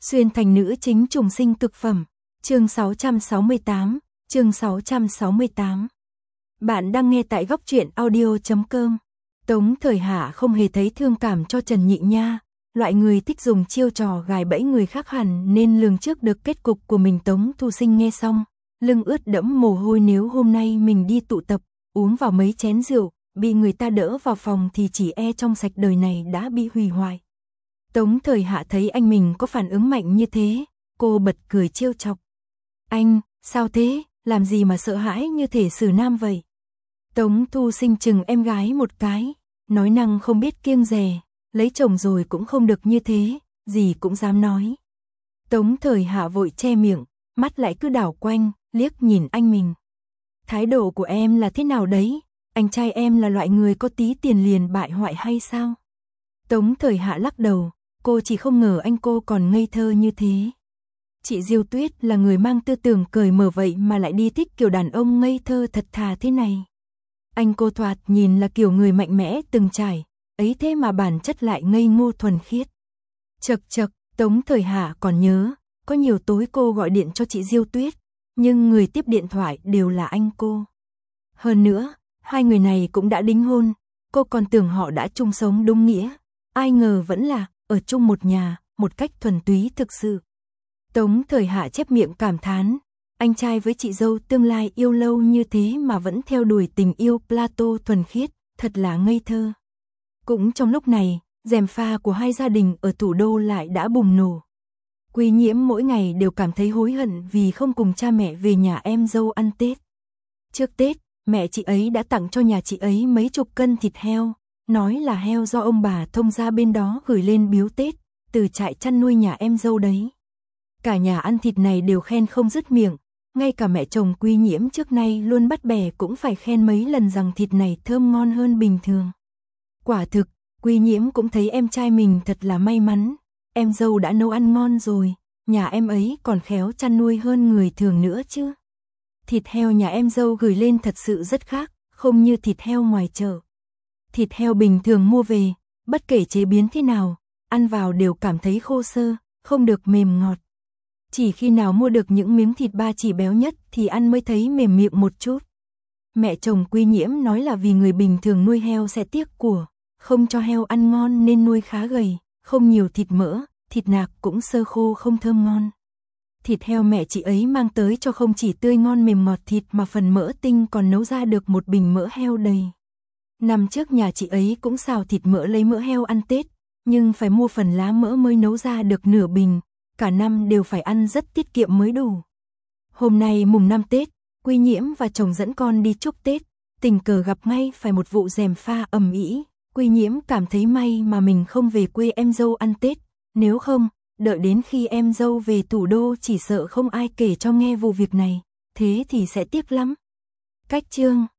Xuyên thành nữ chính trùng sinh cực phẩm. Chương 668, chương 668. Bạn đang nghe tại góc truyện audio.com. Tống Thời Hạ không hề thấy thương cảm cho Trần Nhị Nha, loại người thích dùng chiêu trò gài bẫy người khác hẳn nên lường trước được kết cục của mình. Tống Thu Sinh nghe xong, lưng ướt đẫm mồ hôi. Nếu hôm nay mình đi tụ tập, uống vào mấy chén rượu, bị người ta đỡ vào phòng thì chỉ e trong sạch đời này đã bị hủy hoại. Tống Thời Hạ thấy anh mình có phản ứng mạnh như thế, cô bật cười trêu chọc. Anh, sao thế, làm gì mà sợ hãi như thể xử nam vậy? Tống Thu Sinh chừng em gái một cái, nói năng không biết kiêng dè, lấy chồng rồi cũng không được như thế, gì cũng dám nói. Tống Thời Hạ vội che miệng, mắt lại cứ đảo quanh, liếc nhìn anh mình. Thái độ của em là thế nào đấy? Anh trai em là loại người có tí tiền liền bại hoại hay sao? Tống Thời Hạ lắc đầu, cô chỉ không ngờ anh cô còn ngây thơ như thế. Chị Diêu Tuyết là người mang tư tưởng cởi mở vậy mà lại đi thích kiểu đàn ông ngây thơ thật thà thế này. Anh cô thoạt nhìn là kiểu người mạnh mẽ từng trải, ấy thế mà bản chất lại ngây ngô thuần khiết. Chậc chậc, Tống Thời Hạ còn nhớ, có nhiều tối cô gọi điện cho chị Diêu Tuyết, nhưng người tiếp điện thoại đều là anh cô. Hơn nữa, hai người này cũng đã đính hôn, cô còn tưởng họ đã chung sống đúng nghĩa, ai ngờ vẫn là ở chung một nhà, một cách thuần túy thực sự. Tống Thời Hạ chép miệng cảm thán, anh trai với chị dâu tương lai yêu lâu như thế mà vẫn theo đuổi tình yêu Plato thuần khiết, thật là ngây thơ. Cũng trong lúc này, gièm pha của hai gia đình ở thủ đô lại đã bùng nổ. Quy Nhiễm mỗi ngày đều cảm thấy hối hận vì không cùng cha mẹ về nhà em dâu ăn Tết. Trước Tết, mẹ chị ấy đã tặng cho nhà chị ấy mấy chục cân thịt heo, nói là heo do ông bà thông gia bên đó gửi lên biếu Tết, từ trại chăn nuôi nhà em dâu đấy. Cả nhà ăn thịt này đều khen không dứt miệng, ngay cả mẹ chồng Quy Nhiễm trước nay luôn bắt bẻ cũng phải khen mấy lần rằng thịt này thơm ngon hơn bình thường. Quả thực, Quy Nhiễm cũng thấy em trai mình thật là may mắn, em dâu đã nấu ăn ngon rồi, nhà em ấy còn khéo chăn nuôi hơn người thường nữa chứ. Thịt heo nhà em dâu gửi lên thật sự rất khác, không như thịt heo ngoài chợ. Thịt heo bình thường mua về, bất kể chế biến thế nào, ăn vào đều cảm thấy khô xơ, không được mềm ngọt. Chỉ khi nào mua được những miếng thịt ba chỉ béo nhất thì ăn mới thấy mềm miệng một chút. Mẹ chồng Quy Nhiễm nói là vì người bình thường nuôi heo sẽ tiếc của, không cho heo ăn ngon nên nuôi khá gầy, không nhiều thịt mỡ, thịt nạc cũng sơ khô không thơm ngon. Thịt heo mẹ chị ấy mang tới cho không chỉ tươi ngon mềm ngọt thịt mà phần mỡ tinh còn nấu ra được một bình mỡ heo đầy. Năm trước nhà chị ấy cũng xào thịt mỡ lấy mỡ heo ăn Tết, nhưng phải mua phần lá mỡ mới nấu ra được nửa bình, cả năm đều phải ăn rất tiết kiệm mới đủ. Hôm nay mùng 5 Tết, Quy Nhiễm và chồng dẫn con đi chúc Tết, tình cờ gặp ngay phải một vụ gièm pha ầm ĩ. Quy Nhiễm cảm thấy may mà mình không về quê em dâu ăn Tết, nếu không, đợi đến khi em dâu về thủ đô chỉ sợ không ai kể cho nghe vụ việc này, thế thì sẽ tiếc lắm. Cách chương